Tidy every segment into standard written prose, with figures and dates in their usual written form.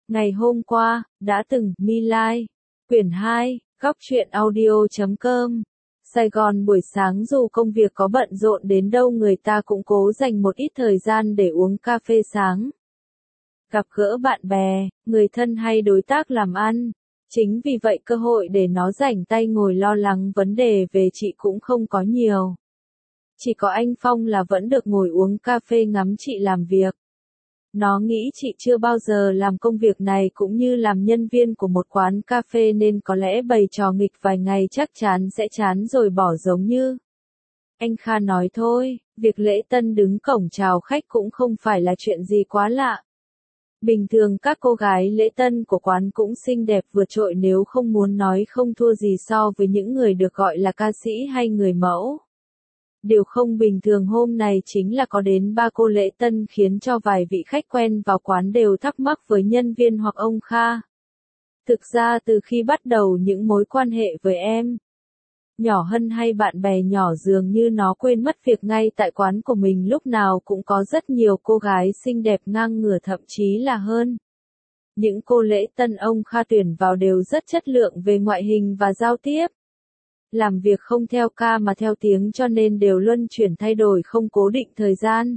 Ngày hôm qua, đã từng, My Lai. Quyển 2, góc truyện audio.com. Sài Gòn buổi sáng dù công việc có bận rộn đến đâu người ta cũng cố dành một ít thời gian để uống cà phê sáng. Gặp gỡ bạn bè, người thân hay đối tác làm ăn. Chính vì vậy cơ hội để nó rảnh tay ngồi lo lắng vấn đề về chị cũng không có nhiều. Chỉ có anh Phong là vẫn được ngồi uống cà phê ngắm chị làm việc. Nó nghĩ chị chưa bao giờ làm công việc này cũng như làm nhân viên của một quán cà phê nên có lẽ bày trò nghịch vài ngày chắc chắn sẽ chán rồi bỏ giống như. Anh Kha nói thôi, việc lễ tân đứng cổng chào khách cũng không phải là chuyện gì quá lạ. Bình thường các cô gái lễ tân của quán cũng xinh đẹp vượt trội nếu không muốn nói không thua gì so với những người được gọi là ca sĩ hay người mẫu. Điều không bình thường hôm nay chính là có đến 3 cô lễ tân khiến cho vài vị khách quen vào quán đều thắc mắc với nhân viên hoặc ông Kha. Thực ra từ khi bắt đầu những mối quan hệ với em, Nhỏ Hân hay bạn bè nhỏ dường như nó quên mất việc ngay tại quán của mình lúc nào cũng có rất nhiều cô gái xinh đẹp ngang ngửa thậm chí là hơn. Những cô lễ tân ông Kha tuyển vào đều rất chất lượng về ngoại hình và giao tiếp. Làm việc không theo ca mà theo tiếng cho nên đều luân chuyển thay đổi không cố định thời gian.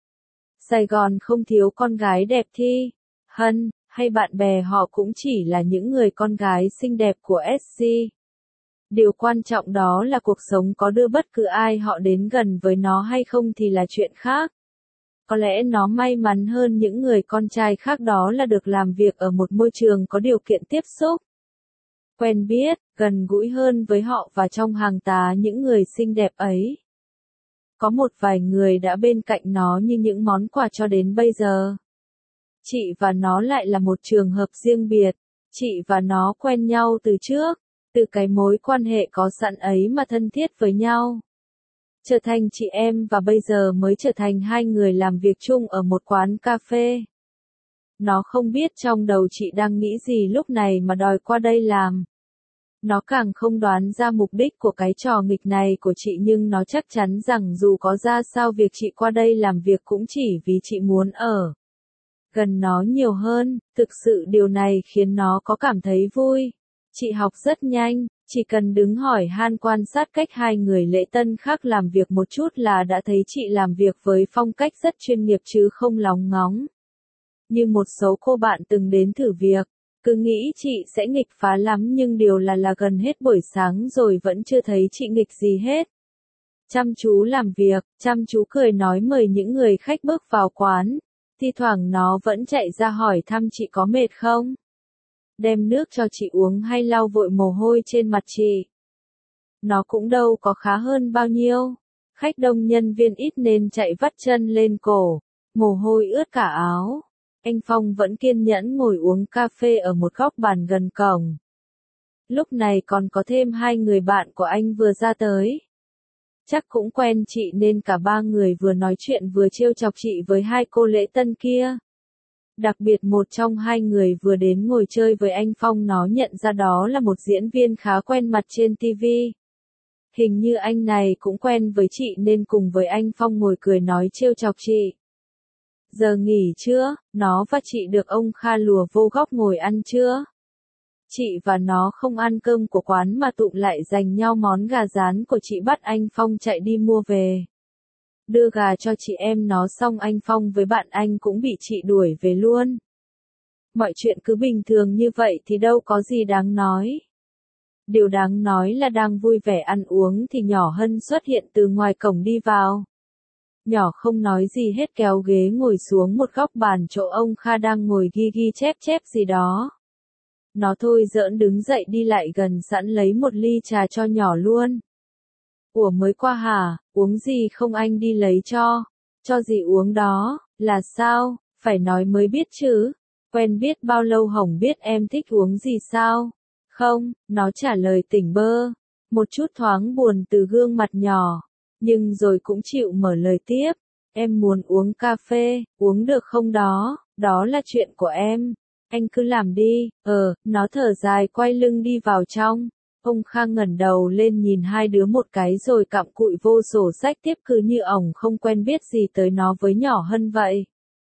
Sài Gòn không thiếu con gái đẹp thi, Hân, hay bạn bè họ cũng chỉ là những người con gái xinh đẹp của SC. Điều quan trọng đó là cuộc sống có đưa bất cứ ai họ đến gần với nó hay không thì là chuyện khác. Có lẽ nó may mắn hơn những người con trai khác đó là được làm việc ở một môi trường có điều kiện tiếp xúc. Quen biết, gần gũi hơn với họ và trong hàng tá những người xinh đẹp ấy. Có một vài người đã bên cạnh nó như những món quà cho đến bây giờ. Chị và nó lại là một trường hợp riêng biệt. Chị và nó quen nhau từ trước, từ cái mối quan hệ có sẵn ấy mà thân thiết với nhau. Trở thành chị em và bây giờ mới trở thành hai người làm việc chung ở một quán cà phê. Nó không biết trong đầu chị đang nghĩ gì lúc này mà đòi qua đây làm. Nó càng không đoán ra mục đích của cái trò nghịch này của chị nhưng nó chắc chắn rằng dù có ra sao việc chị qua đây làm việc cũng chỉ vì chị muốn ở gần nó nhiều hơn, thực sự điều này khiến nó có cảm thấy vui. Chị học rất nhanh, chỉ cần đứng hỏi han quan sát cách hai người lễ tân khác làm việc một chút là đã thấy chị làm việc với phong cách rất chuyên nghiệp chứ không lóng ngóng. Như một số cô bạn từng đến thử việc, cứ nghĩ chị sẽ nghịch phá lắm nhưng điều là gần hết buổi sáng rồi vẫn chưa thấy chị nghịch gì hết. Chăm chú làm việc, chăm chú cười nói mời những người khách bước vào quán, thi thoảng nó vẫn chạy ra hỏi thăm chị có mệt không, đem nước cho chị uống hay lau vội mồ hôi trên mặt chị. Nó cũng đâu có khá hơn bao nhiêu, khách đông nhân viên ít nên chạy vắt chân lên cổ, mồ hôi ướt cả áo. Anh Phong vẫn kiên nhẫn ngồi uống cà phê ở một góc bàn gần cổng. Lúc này còn có thêm hai người bạn của anh vừa ra tới. Chắc cũng quen chị nên cả ba người vừa nói chuyện vừa trêu chọc chị với hai cô lễ tân kia. Đặc biệt một trong hai người vừa đến ngồi chơi với anh Phong nó nhận ra đó là một diễn viên khá quen mặt trên TV. Hình như anh này cũng quen với chị nên cùng với anh Phong ngồi cười nói trêu chọc chị. Giờ nghỉ chưa, nó và chị được ông Kha lùa vô góc ngồi ăn chưa? Chị và nó không ăn cơm của quán mà tụm lại dành nhau món gà rán của chị bắt anh Phong chạy đi mua về. Đưa gà cho chị em nó xong anh Phong với bạn anh cũng bị chị đuổi về luôn. Mọi chuyện cứ bình thường như vậy thì đâu có gì đáng nói. Điều đáng nói là đang vui vẻ ăn uống thì nhỏ Hân xuất hiện từ ngoài cổng đi vào. Nhỏ không nói gì hết kéo ghế ngồi xuống một góc bàn chỗ ông Kha đang ngồi ghi chép gì đó. Nó thôi giỡn đứng dậy đi lại gần sẵn lấy một ly trà cho nhỏ luôn. Ủa mới qua hả, uống gì không anh đi lấy cho gì uống đó, là sao, phải nói mới biết chứ, quen biết bao lâu hổng biết em thích uống gì sao, không, nó trả lời tỉnh bơ, một chút thoáng buồn từ gương mặt nhỏ, nhưng rồi cũng chịu mở lời tiếp, em muốn uống cà phê, uống được không đó, đó là chuyện của em, anh cứ làm đi, nó thở dài quay lưng đi vào trong. Ông Kha ngẩng đầu lên nhìn hai đứa một cái rồi cặm cụi vô sổ sách tiếp cứ như ổng không quen biết gì tới nó với nhỏ Hân vậy.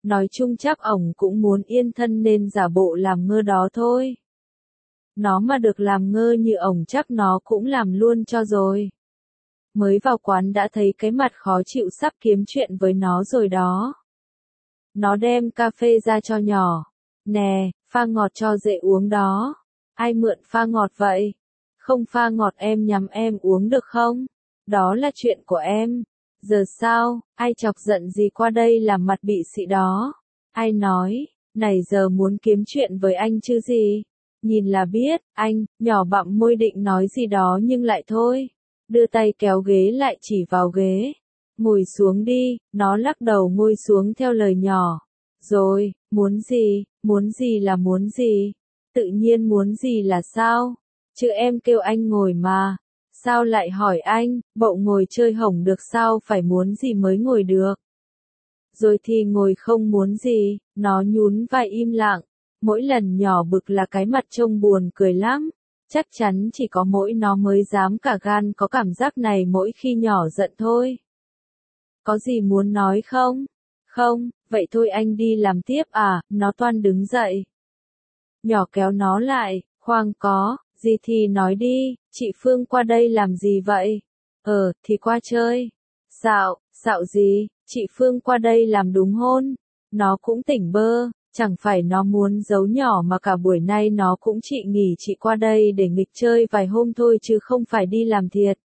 Nói chung chắc ổng cũng muốn yên thân nên giả bộ làm ngơ đó thôi. Nó mà được làm ngơ như ổng chắc nó cũng làm luôn cho rồi. Mới vào quán đã thấy cái mặt khó chịu sắp kiếm chuyện với nó rồi đó. Nó đem cà phê ra cho nhỏ. Nè, pha ngọt cho dễ uống đó. Ai mượn pha ngọt vậy? Không pha ngọt em nhắm em uống được không? Đó là chuyện của em. Giờ sao, ai chọc giận gì qua đây làm mặt bị xị đó? Ai nói, này giờ muốn kiếm chuyện với anh chứ gì? Nhìn là biết, anh, nhỏ bặm môi định nói gì đó nhưng lại thôi. Đưa tay kéo ghế lại chỉ vào ghế. Ngồi xuống đi, nó lắc đầu ngồi xuống theo lời nhỏ. Rồi, muốn gì là muốn gì? Tự nhiên muốn gì là sao? Chứ em kêu anh ngồi mà. Sao lại hỏi anh, bậu ngồi chơi hổng được sao phải muốn gì mới ngồi được? Rồi thì ngồi không muốn gì, nó nhún vai im lặng. Mỗi lần nhỏ bực là cái mặt trông buồn cười lắm. Chắc chắn chỉ có mỗi nó mới dám cả gan có cảm giác này mỗi khi nhỏ giận thôi. Có gì muốn nói không? Không, vậy thôi anh đi làm tiếp à, nó toan đứng dậy. Nhỏ kéo nó lại, khoan có, gì thì nói đi, chị Phương qua đây làm gì vậy? Thì qua chơi. Xạo gì, chị Phương qua đây làm đúng hôn. Nó cũng tỉnh bơ, chẳng phải nó muốn giấu nhỏ mà cả buổi nay nó cũng nghỉ chị qua đây để nghịch chơi vài hôm thôi chứ không phải đi làm thiệt.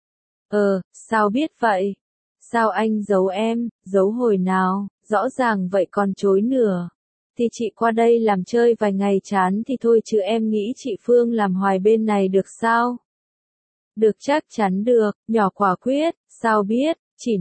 Sao biết vậy? Sao anh giấu em, giấu hồi nào, rõ ràng vậy còn chối nửa. Thì chị qua đây làm chơi vài ngày chán thì thôi chứ em nghĩ chị Phương làm hoài bên này được sao? Được chắc chắn được, nhỏ quả quyết, sao biết, chỉ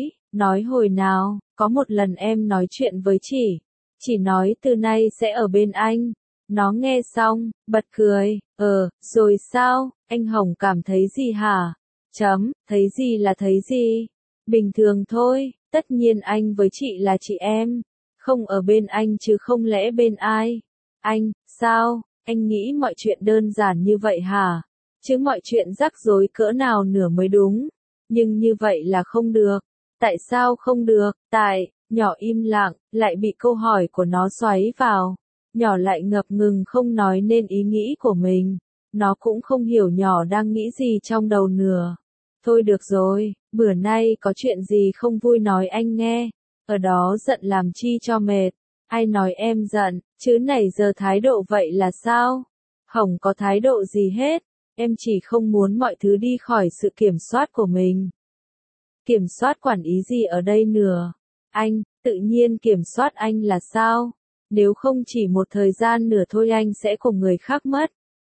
nói hồi nào, có một lần em nói chuyện với chỉ nói từ nay sẽ ở bên anh. Nó nghe xong, bật cười, rồi sao, anh Hồng cảm thấy gì hả? Thấy gì là thấy gì? Bình thường thôi, tất nhiên anh với chị là chị em. Không ở bên anh chứ không lẽ bên ai? Anh, sao, anh nghĩ mọi chuyện đơn giản như vậy hả? Chứ mọi chuyện rắc rối cỡ nào nửa mới đúng. Nhưng như vậy là không được. Tại sao không được? Nhỏ im lặng, lại bị câu hỏi của nó xoáy vào. Nhỏ lại ngập ngừng không nói nên ý nghĩ của mình. Nó cũng không hiểu nhỏ đang nghĩ gì trong đầu nữa. Thôi được rồi, bữa nay có chuyện gì không vui nói anh nghe. Ở đó giận làm chi cho mệt. Ai nói em giận, chứ này giờ thái độ vậy là sao? Không có thái độ gì hết. Em chỉ không muốn mọi thứ đi khỏi sự kiểm soát của mình. Kiểm soát quản ý gì ở đây nữa? Anh, tự nhiên kiểm soát anh là sao? Nếu không chỉ một thời gian nữa thôi anh sẽ cùng người khác mất.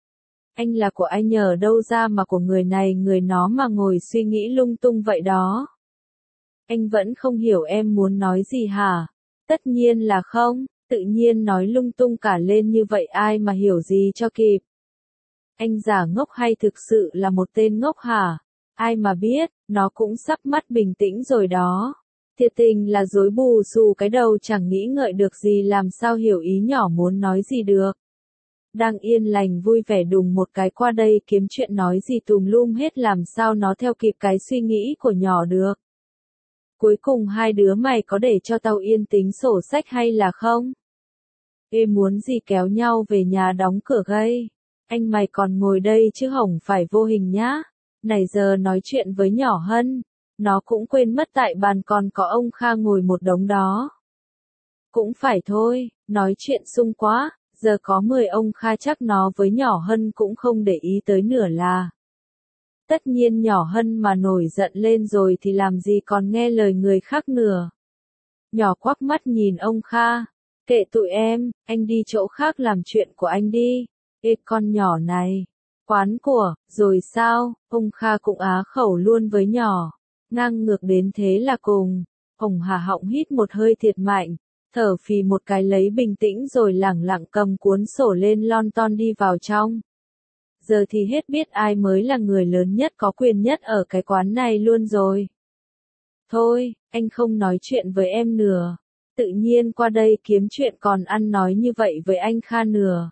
Anh là của anh nhờ đâu ra mà của người này người nó mà ngồi suy nghĩ lung tung vậy đó. Anh vẫn không hiểu em muốn nói gì hả? Tất nhiên là không, tự nhiên nói lung tung cả lên như vậy ai mà hiểu gì cho kịp. Anh giả ngốc hay thực sự là một tên ngốc hả? Ai mà biết, nó cũng sắp mắt bình tĩnh rồi đó. Thiệt tình là rối bù xù cái đầu chẳng nghĩ ngợi được gì làm sao hiểu ý nhỏ muốn nói gì được. Đang yên lành vui vẻ đùng một cái qua đây kiếm chuyện nói gì tùm lum hết làm sao nó theo kịp cái suy nghĩ của nhỏ được. Cuối cùng hai đứa mày có để cho tao yên tính sổ sách hay là không? Ê muốn gì kéo nhau về nhà đóng cửa gây. Anh mày còn ngồi đây chứ hổng phải vô hình nhá. Này giờ nói chuyện với nhỏ Hân. Nó cũng quên mất tại bàn còn có ông Kha ngồi một đống đó. Cũng phải thôi, nói chuyện sung quá. Giờ có 10 ông Kha chắc nó với nhỏ Hân cũng không để ý tới nửa là. Tất nhiên nhỏ Hân mà nổi giận lên rồi thì làm gì còn nghe lời người khác nữa. Nhỏ quắc mắt nhìn ông Kha. Kệ tụi em, anh đi chỗ khác làm chuyện của anh đi. Ê con nhỏ này. Quán của, rồi sao, ông Kha cũng á khẩu luôn với nhỏ. Ngang ngược đến thế là cùng. Ông Hà họng hít một hơi thiệt mạnh. Thở phì một cái lấy bình tĩnh rồi lẳng lặng cầm cuốn sổ lên lon ton đi vào trong. Giờ thì hết biết ai mới là người lớn nhất có quyền nhất ở cái quán này luôn rồi. Thôi, anh không nói chuyện với em nữa. Tự nhiên qua đây kiếm chuyện còn ăn nói như vậy với anh Kha nữa.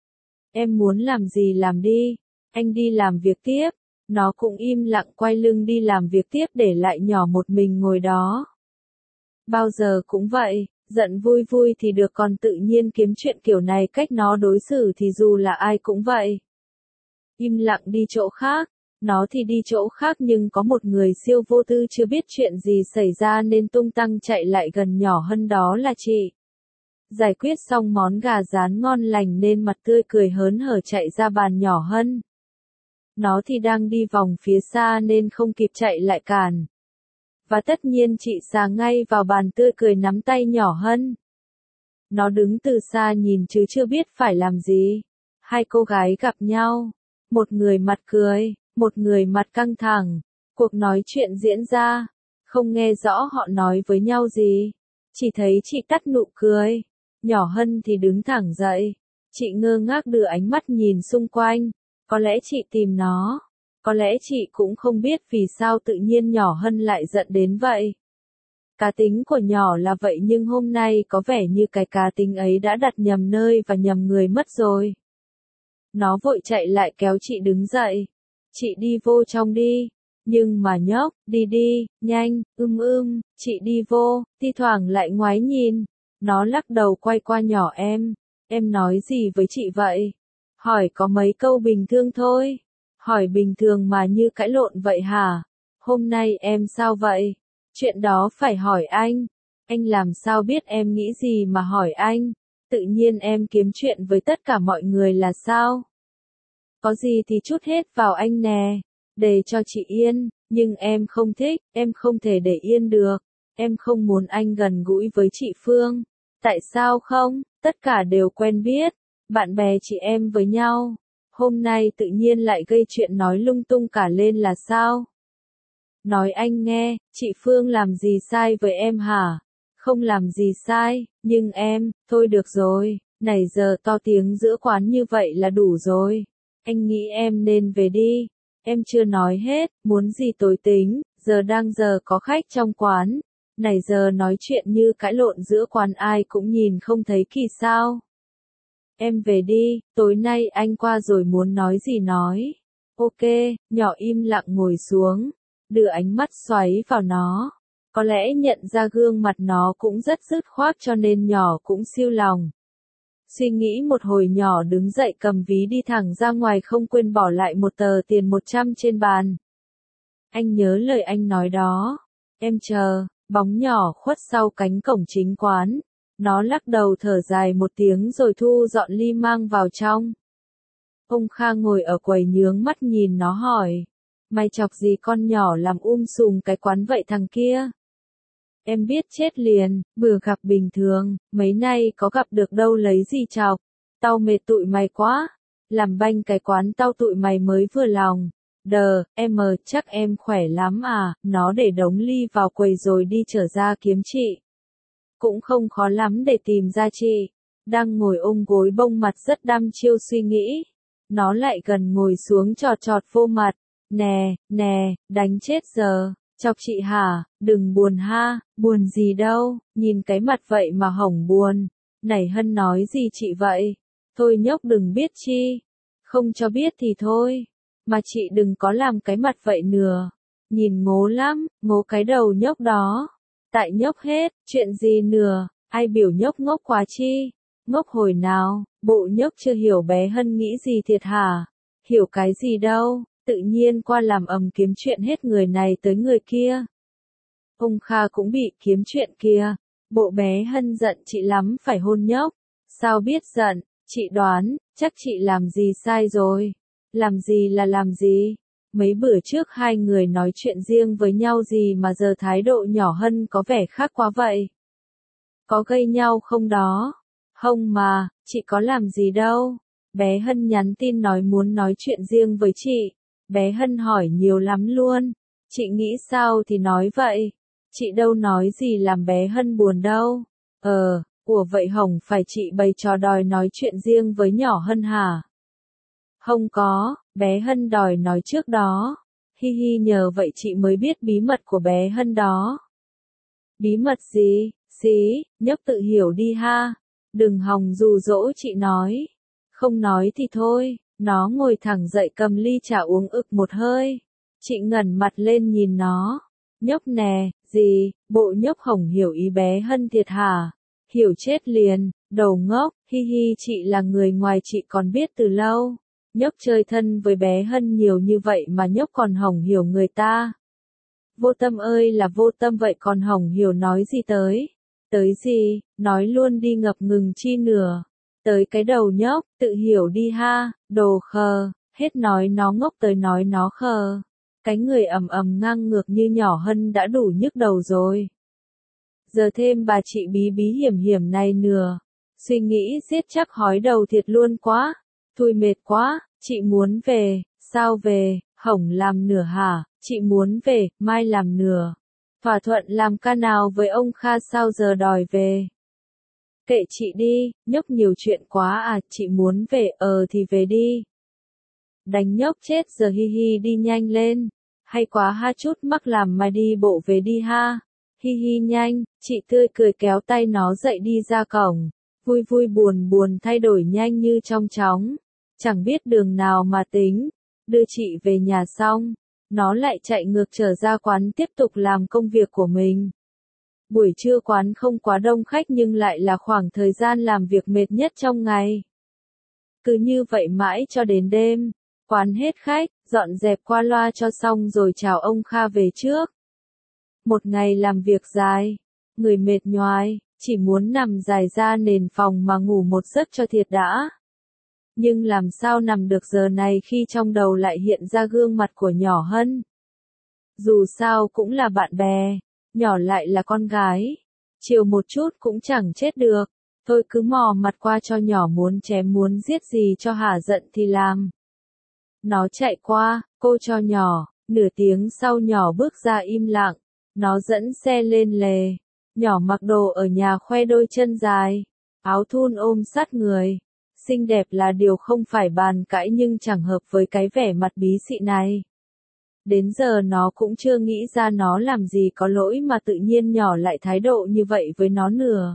Em muốn làm gì làm đi, anh đi làm việc tiếp. Nó cũng im lặng quay lưng đi làm việc tiếp để lại nhỏ một mình ngồi đó. Bao giờ cũng vậy, Giận vui vui thì được, còn tự nhiên kiếm chuyện kiểu này cách nó đối xử thì dù là ai cũng vậy. Im lặng đi chỗ khác. Nó thì đi chỗ khác nhưng có một người siêu vô tư chưa biết chuyện gì xảy ra nên tung tăng chạy lại gần nhỏ Hân, đó là chị. Giải quyết xong món gà rán ngon lành nên mặt tươi cười hớn hở chạy ra bàn nhỏ Hân. Nó thì đang đi vòng phía xa nên không kịp chạy lại cản. Và tất nhiên chị sà ngay vào bàn tươi cười nắm tay nhỏ Hân. Nó đứng từ xa nhìn chứ chưa biết phải làm gì. Hai cô gái gặp nhau. Một người mặt cười, một người mặt căng thẳng. Cuộc nói chuyện diễn ra. Không nghe rõ họ nói với nhau gì. Chỉ thấy chị tắt nụ cười. Nhỏ Hân thì đứng thẳng dậy. Chị ngơ ngác đưa ánh mắt nhìn xung quanh. Có lẽ chị tìm nó. Có lẽ chị cũng không biết vì sao tự nhiên nhỏ Hân lại giận đến vậy. Cá tính của nhỏ là vậy nhưng hôm nay có vẻ như cái cá tính ấy đã đặt nhầm nơi và nhầm người mất rồi. Nó vội chạy lại kéo chị đứng dậy. Chị đi vô trong đi. Nhưng mà nhóc, đi đi, nhanh, chị đi vô, thi thoảng lại ngoái nhìn. Nó lắc đầu quay qua nhỏ em nói gì với chị vậy? Hỏi có mấy câu bình thường thôi. Hỏi bình thường mà như cãi lộn vậy hả? Hôm nay em sao vậy? Chuyện đó phải hỏi anh. Anh làm sao biết em nghĩ gì mà hỏi anh? Tự nhiên em kiếm chuyện với tất cả mọi người là sao? Có gì thì trút hết vào anh nè. Để cho chị yên. Nhưng em không thích, em không thể để yên được. Em không muốn anh gần gũi với chị Phương. Tại sao không? Tất cả đều quen biết. Bạn bè chị em với nhau. Hôm nay tự nhiên lại gây chuyện nói lung tung cả lên là sao? Nói anh nghe, chị Phương làm gì sai với em hả? Không làm gì sai, nhưng em, thôi được rồi, này giờ to tiếng giữa quán như vậy là đủ rồi. Anh nghĩ em nên về đi. Em chưa nói hết, muốn gì tối tính, giờ có khách trong quán. Này giờ nói chuyện như cãi lộn giữa quán ai cũng nhìn không thấy kỳ sao. Em về đi, tối nay anh qua rồi muốn nói gì nói. Ok, nhỏ im lặng ngồi xuống, đưa ánh mắt xoáy vào nó. Có lẽ nhận ra gương mặt nó cũng rất dứt khoát cho nên nhỏ cũng siêu lòng. Suy nghĩ một hồi nhỏ đứng dậy cầm ví đi thẳng ra ngoài không quên bỏ lại một tờ tiền 100 trên bàn. Anh nhớ lời anh nói đó. Em chờ, bóng nhỏ khuất sau cánh cổng chính quán. Nó lắc đầu thở dài một tiếng rồi thu dọn ly mang vào trong. Ông Kha ngồi ở quầy nhướng mắt nhìn nó hỏi. Mày chọc gì con nhỏ làm sùm cái quán vậy thằng kia? Em biết chết liền, bữa gặp bình thường, mấy nay có gặp được đâu lấy gì chọc. Tao mệt tụi mày quá. Làm banh cái quán tao tụi mày mới vừa lòng. Chắc em khỏe lắm à, nó để đống ly vào quầy rồi đi trở ra kiếm chị. Cũng không khó lắm để tìm ra chị. Đang ngồi ôm gối bông mặt rất đăm chiêu suy nghĩ. Nó lại gần ngồi xuống chọt vô mặt. Nè, đánh chết giờ. Chọc chị hả? Đừng buồn ha, buồn gì đâu, nhìn cái mặt vậy mà hổng buồn. Này Hân nói gì chị vậy? Thôi nhóc đừng biết chi. Không cho biết thì thôi. Mà chị đừng có làm cái mặt vậy nữa. Nhìn ngố lắm, ngố cái đầu nhóc đó. Tại nhóc hết, chuyện gì nữa, ai biểu nhóc ngốc quá chi? Ngốc hồi nào, bộ nhóc chưa hiểu bé Hân nghĩ gì thiệt hả? Hiểu cái gì đâu, tự nhiên qua làm ầm kiếm chuyện hết người này tới người kia. Ông Kha cũng bị kiếm chuyện kia. Bộ bé Hân giận chị lắm phải hôn nhóc. Sao biết giận, chị đoán, chắc chị làm gì sai rồi. Làm gì là làm gì? Mấy bữa trước hai người nói chuyện riêng với nhau gì mà giờ thái độ nhỏ Hân có vẻ khác quá vậy? Có gây nhau không đó? Không mà, chị có làm gì đâu. Bé Hân nhắn tin nói muốn nói chuyện riêng với chị. Bé Hân hỏi nhiều lắm luôn. Chị nghĩ sao thì nói vậy. Chị đâu nói gì làm bé Hân buồn đâu. Ủa vậy hổng phải chị bày trò đòi nói chuyện riêng với nhỏ Hân hả? Không có, bé Hân đòi nói trước đó. Hi hi, nhờ vậy chị mới biết bí mật của bé Hân đó. Bí mật gì? Xí, nhóc tự hiểu đi ha. Đừng hòng dụ dỗ chị nói. Không nói thì thôi. Nó ngồi thẳng dậy cầm ly trà uống ực một hơi. Chị ngẩng mặt lên nhìn nó. Nhóc nè, gì, bộ nhóc hổng hiểu ý bé Hân thiệt hả? hiểu chết liền, đầu ngốc, hi hi chị là người ngoài chị còn biết từ lâu. Nhóc chơi thân với bé Hân nhiều như vậy mà nhóc còn hỏng hiểu người ta. Vô tâm ơi là vô tâm vậy còn hỏng hiểu nói gì tới? Tới gì, nói luôn đi ngập ngừng chi nửa. Tới cái đầu nhóc, tự hiểu đi ha, đồ khờ, hết nói nó ngốc tới nói nó khờ. Cái người ầm ầm ngang ngược như nhỏ Hân đã đủ nhức đầu rồi. Giờ thêm bà chị bí bí hiểm hiểm này nửa. Suy nghĩ giết chắc hói đầu thiệt luôn quá. Thôi mệt quá, chị muốn về, sao về, hổng làm nửa hả, chị muốn về, mai làm nửa. Thỏa thuận làm ca nào với ông Kha sao giờ đòi về. Kệ chị đi, nhóc nhiều chuyện quá à, chị muốn về, thì về đi. Đánh nhóc chết giờ hi hi đi nhanh lên. Hay quá ha chút mắc làm mai đi bộ về đi ha. Hi hi nhanh, chị tươi cười kéo tay nó dậy đi ra cổng. Vui vui buồn buồn thay đổi nhanh như trong chóng. Chẳng biết đường nào mà tính. Đưa chị về nhà xong, nó lại chạy ngược trở ra quán tiếp tục làm công việc của mình. Buổi trưa quán không quá đông khách nhưng lại là khoảng thời gian làm việc mệt nhất trong ngày. Cứ như vậy mãi cho đến đêm, quán hết khách, dọn dẹp qua loa cho xong rồi chào ông Kha về trước. Một ngày làm việc dài, người mệt nhoài, chỉ muốn nằm dài ra nền phòng mà ngủ một giấc cho thiệt đã. Nhưng làm sao nằm được giờ này khi trong đầu lại hiện ra gương mặt của nhỏ Hân. Dù sao cũng là bạn bè, nhỏ lại là con gái. Chiều một chút cũng chẳng chết được. Thôi cứ mò mặt qua cho nhỏ muốn chém muốn giết gì cho hả giận thì làm. Nó chạy qua, cô cho nhỏ, nửa tiếng sau nhỏ bước ra im lặng. Nó dẫn xe lên lề. Nhỏ mặc đồ ở nhà khoe đôi chân dài, áo thun ôm sát người. Xinh đẹp là điều không phải bàn cãi nhưng chẳng hợp với cái vẻ mặt bí xị này. Đến giờ nó cũng chưa nghĩ ra nó làm gì có lỗi mà tự nhiên nhỏ lại thái độ như vậy với nó nữa.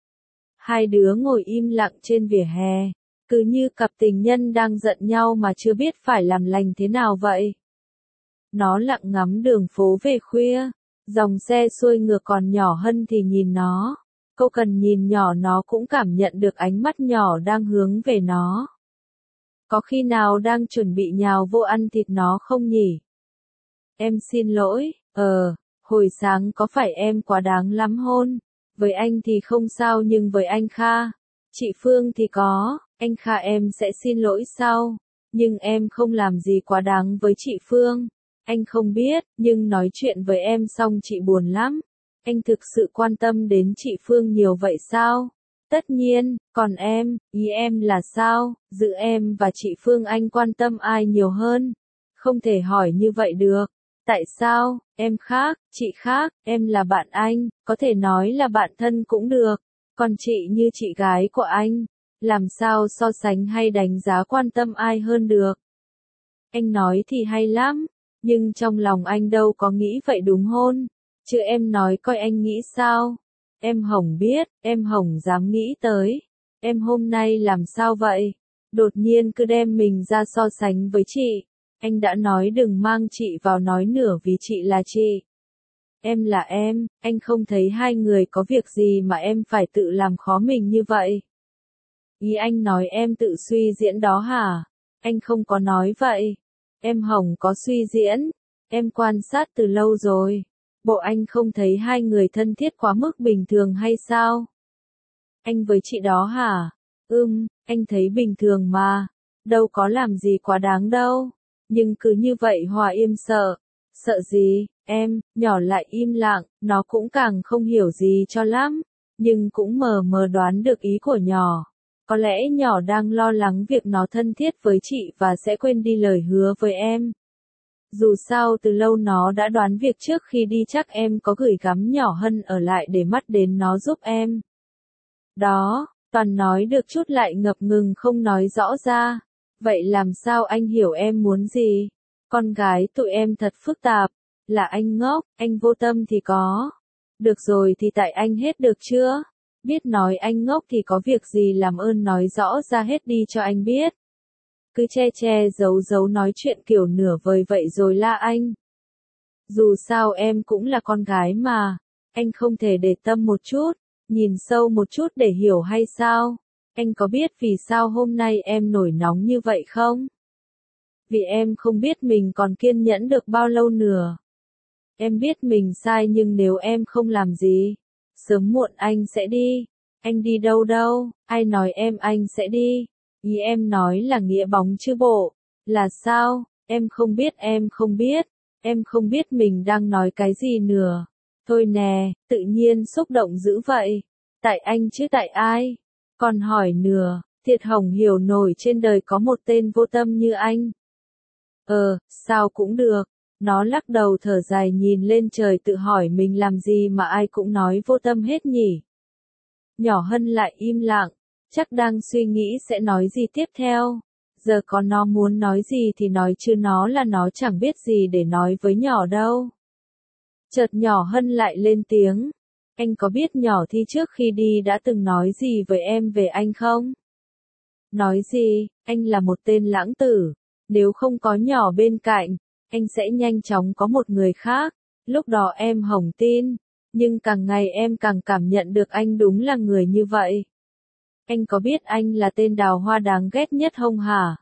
Hai đứa ngồi im lặng trên vỉa hè, cứ như cặp tình nhân đang giận nhau mà chưa biết phải làm lành thế nào vậy. Nó lặng ngắm đường phố về khuya, dòng xe xuôi ngược còn nhỏ Hân thì nhìn nó. Cô cần nhìn nhỏ nó cũng cảm nhận được ánh mắt nhỏ đang hướng về nó. Có khi nào đang chuẩn bị nhào vô ăn thịt nó không nhỉ? Em xin lỗi, hồi sáng có phải em quá đáng lắm hôn? Với anh thì không sao nhưng với anh Kha, chị Phương thì có, anh Kha em sẽ xin lỗi sau. Nhưng em không làm gì quá đáng với chị Phương. Anh không biết, nhưng nói chuyện với em xong chị buồn lắm. Anh thực sự quan tâm đến chị Phương nhiều vậy sao? Tất nhiên, còn em, ý em là sao? Giữa em và chị Phương anh quan tâm ai nhiều hơn? Không thể hỏi như vậy được. Tại sao? Em khác, chị khác, em là bạn anh, có thể nói là bạn thân cũng được. Còn chị như chị gái của anh, làm sao so sánh hay đánh giá quan tâm ai hơn được? Anh nói thì hay lắm, nhưng trong lòng anh đâu có nghĩ vậy đúng hôn? Chứ em nói coi anh nghĩ sao? Em hổng biết, em hổng dám nghĩ tới. Em hôm nay làm sao vậy? Đột nhiên cứ đem mình ra so sánh với chị. Anh đã nói đừng mang chị vào nói nửa vì chị là chị. Em là em, anh không thấy hai người có việc gì mà em phải tự làm khó mình như vậy. Ý anh nói em tự suy diễn đó hả? Anh không có nói vậy. Em hổng có suy diễn. Em quan sát từ lâu rồi. Bộ anh không thấy hai người thân thiết quá mức bình thường hay sao? Anh với chị đó hả? Anh thấy bình thường mà. Đâu có làm gì quá đáng đâu. Nhưng cứ như vậy Hòa im sợ. Sợ gì, em, nhỏ lại im lặng, nó cũng càng không hiểu gì cho lắm. Nhưng cũng mờ mờ đoán được ý của nhỏ. Có lẽ nhỏ đang lo lắng việc nó thân thiết với chị và sẽ quên đi lời hứa với em. Dù sao từ lâu nó đã đoán việc trước khi đi chắc em có gửi gắm nhỏ Hân ở lại để mắt đến nó giúp em. Đó, toàn nói được chút lại ngập ngừng không nói rõ ra. Vậy làm sao anh hiểu em muốn gì? Con gái tụi em thật phức tạp. Là anh ngốc, anh vô tâm thì có. Được rồi thì tại anh hết được chưa? Biết nói anh ngốc thì có việc gì làm ơn nói rõ ra hết đi cho anh biết. Cứ che giấu giấu nói chuyện kiểu nửa vời vậy rồi la anh. Dù sao em cũng là con gái mà, anh không thể để tâm một chút, Nhìn sâu một chút để hiểu hay sao? Anh có biết vì sao hôm nay em nổi nóng như vậy không? Vì em không biết mình còn kiên nhẫn được bao lâu nữa. Em biết mình sai nhưng nếu em không làm gì, sớm muộn anh sẽ đi. Anh đi đâu đâu? Ai nói anh sẽ đi? Ý em nói là nghĩa bóng chứ bộ. Là sao? Em không biết, em không biết. Em không biết mình đang nói cái gì nữa. Thôi nè, tự nhiên xúc động dữ vậy. Tại anh chứ tại ai? Còn hỏi nữa, thiệt hổng hiểu nổi trên đời có một tên vô tâm như anh. Sao cũng được. Nó lắc đầu thở dài nhìn lên trời tự hỏi mình làm gì mà ai cũng nói vô tâm hết nhỉ. Nhỏ Hân lại im lặng, chắc đang suy nghĩ sẽ nói gì tiếp theo. Giờ có nó muốn nói gì thì nói chứ nó là nó chẳng biết gì để nói với nhỏ đâu. Chợt nhỏ Hân lại lên tiếng. Anh có biết nhỏ Thi trước khi đi đã từng nói gì với em về anh không? Nói gì, anh là một tên lãng tử. Nếu không có nhỏ bên cạnh, anh sẽ nhanh chóng có một người khác. Lúc đó em hổng tin. Nhưng càng ngày em càng cảm nhận được anh đúng là người như vậy. Anh có biết anh là tên đào hoa đáng ghét nhất không hả?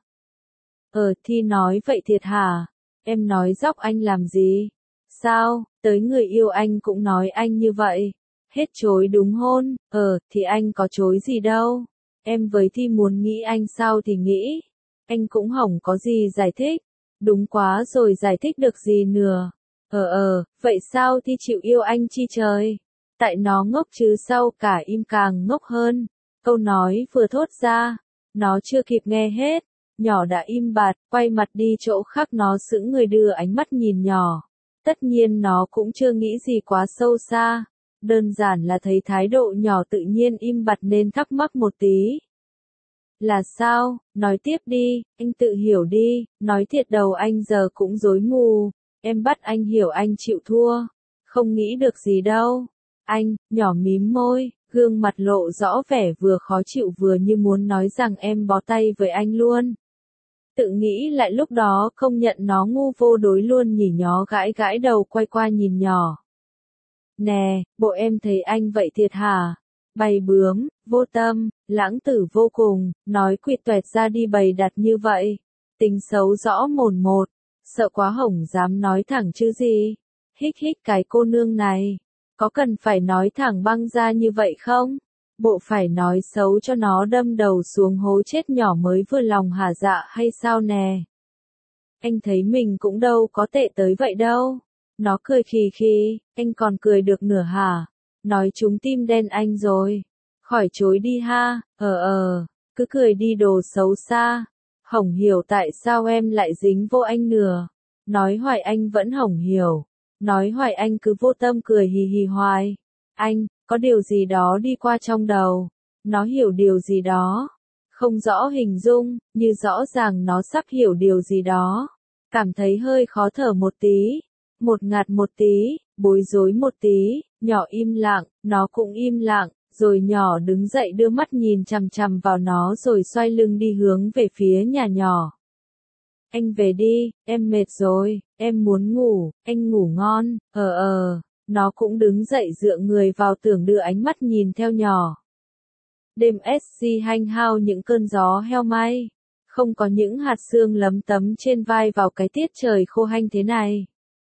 Thi nói vậy thiệt hả? Em nói dóc anh làm gì? Sao, tới người yêu anh cũng nói anh như vậy? Hết chối đúng hôn, thì anh có chối gì đâu. Em với Thi muốn nghĩ anh sao thì nghĩ. Anh cũng hổng có gì giải thích. Đúng quá rồi giải thích được gì nữa. Vậy sao Thi chịu yêu anh chi trời? Tại nó ngốc chứ sau cả im càng ngốc hơn. Câu nói vừa thốt ra, nó chưa kịp nghe hết. Nhỏ đã im bặt, quay mặt đi chỗ khác nó sững người đưa ánh mắt nhìn nhỏ. Tất nhiên nó cũng chưa nghĩ gì quá sâu xa. Đơn giản là thấy thái độ nhỏ tự nhiên im bặt nên thắc mắc một tí. Là sao? Nói tiếp đi, anh tự hiểu đi, nói thiệt đầu anh giờ cũng rối mù. Em bắt anh hiểu anh chịu thua. Không nghĩ được gì đâu. Anh, nhỏ mím môi, gương mặt lộ rõ vẻ vừa khó chịu vừa như muốn nói rằng em bó tay với anh luôn. Tự nghĩ lại lúc đó không nhận nó ngu vô đối luôn nhỉ nhó gãi gãi đầu quay qua nhìn nhỏ. Nè, bộ em thấy anh vậy thiệt hả? Bày bướm, vô tâm, lãng tử vô cùng, nói quỵt tuẹt ra đi bày đặt như vậy. Tính xấu rõ mồn một, sợ quá hổng dám nói thẳng chứ gì. Hích hích cái cô nương này, có cần phải nói thẳng băng ra như vậy không? Bộ phải nói xấu cho nó đâm đầu xuống hố chết nhỏ mới vừa lòng hả dạ hay sao nè? Anh thấy mình cũng đâu có tệ tới vậy đâu. Nó cười khì khì, anh còn cười được nửa hả? Nói trúng tim đen anh rồi. Khỏi chối đi ha, cứ cười đi đồ xấu xa. Hổng hiểu tại sao em lại dính vô anh nửa. Nói hoài anh vẫn hổng hiểu. Nói hoài anh cứ vô tâm cười hì hì hoài. Anh, có điều gì đó đi qua trong đầu. Nó hiểu điều gì đó. Không rõ hình dung, như rõ ràng nó sắp hiểu điều gì đó. Cảm thấy hơi khó thở một tí. Một ngạt một tí, bối rối một tí, nhỏ im lặng, nó cũng im lặng, rồi nhỏ đứng dậy đưa mắt nhìn chằm chằm vào nó rồi xoay lưng đi hướng về phía nhà nhỏ. Anh về đi, em mệt rồi, em muốn ngủ, anh ngủ ngon, nó cũng đứng dậy dựa người vào tường đưa ánh mắt nhìn theo nhỏ. Đêm SC hanh hao những cơn gió heo may, không có những hạt sương lấm tấm trên vai vào cái tiết trời khô hanh thế này.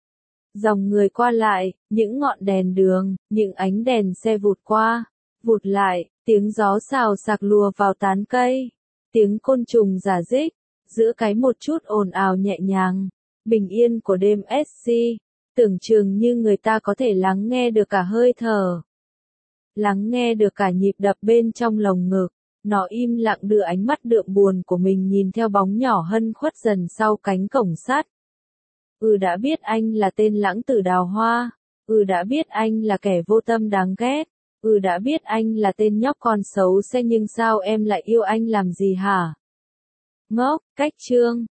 Dòng người qua lại, những ngọn đèn đường, những ánh đèn xe vụt qua, vụt lại, tiếng gió xào xạc lùa vào tán cây, tiếng côn trùng rả rích, giữa cái một chút ồn ào nhẹ nhàng, bình yên của đêm SC, tưởng chừng như người ta có thể lắng nghe được cả hơi thở, lắng nghe được cả nhịp đập bên trong lồng ngực. Nó im lặng đưa ánh mắt đượm buồn của mình nhìn theo bóng nhỏ Hân khuất dần sau cánh cổng sắt. Đã biết anh là tên lãng tử đào hoa. Đã biết anh là kẻ vô tâm đáng ghét. Đã biết anh là tên nhóc con xấu xe nhưng sao em lại yêu anh làm gì hả? Ngốc, cách chương.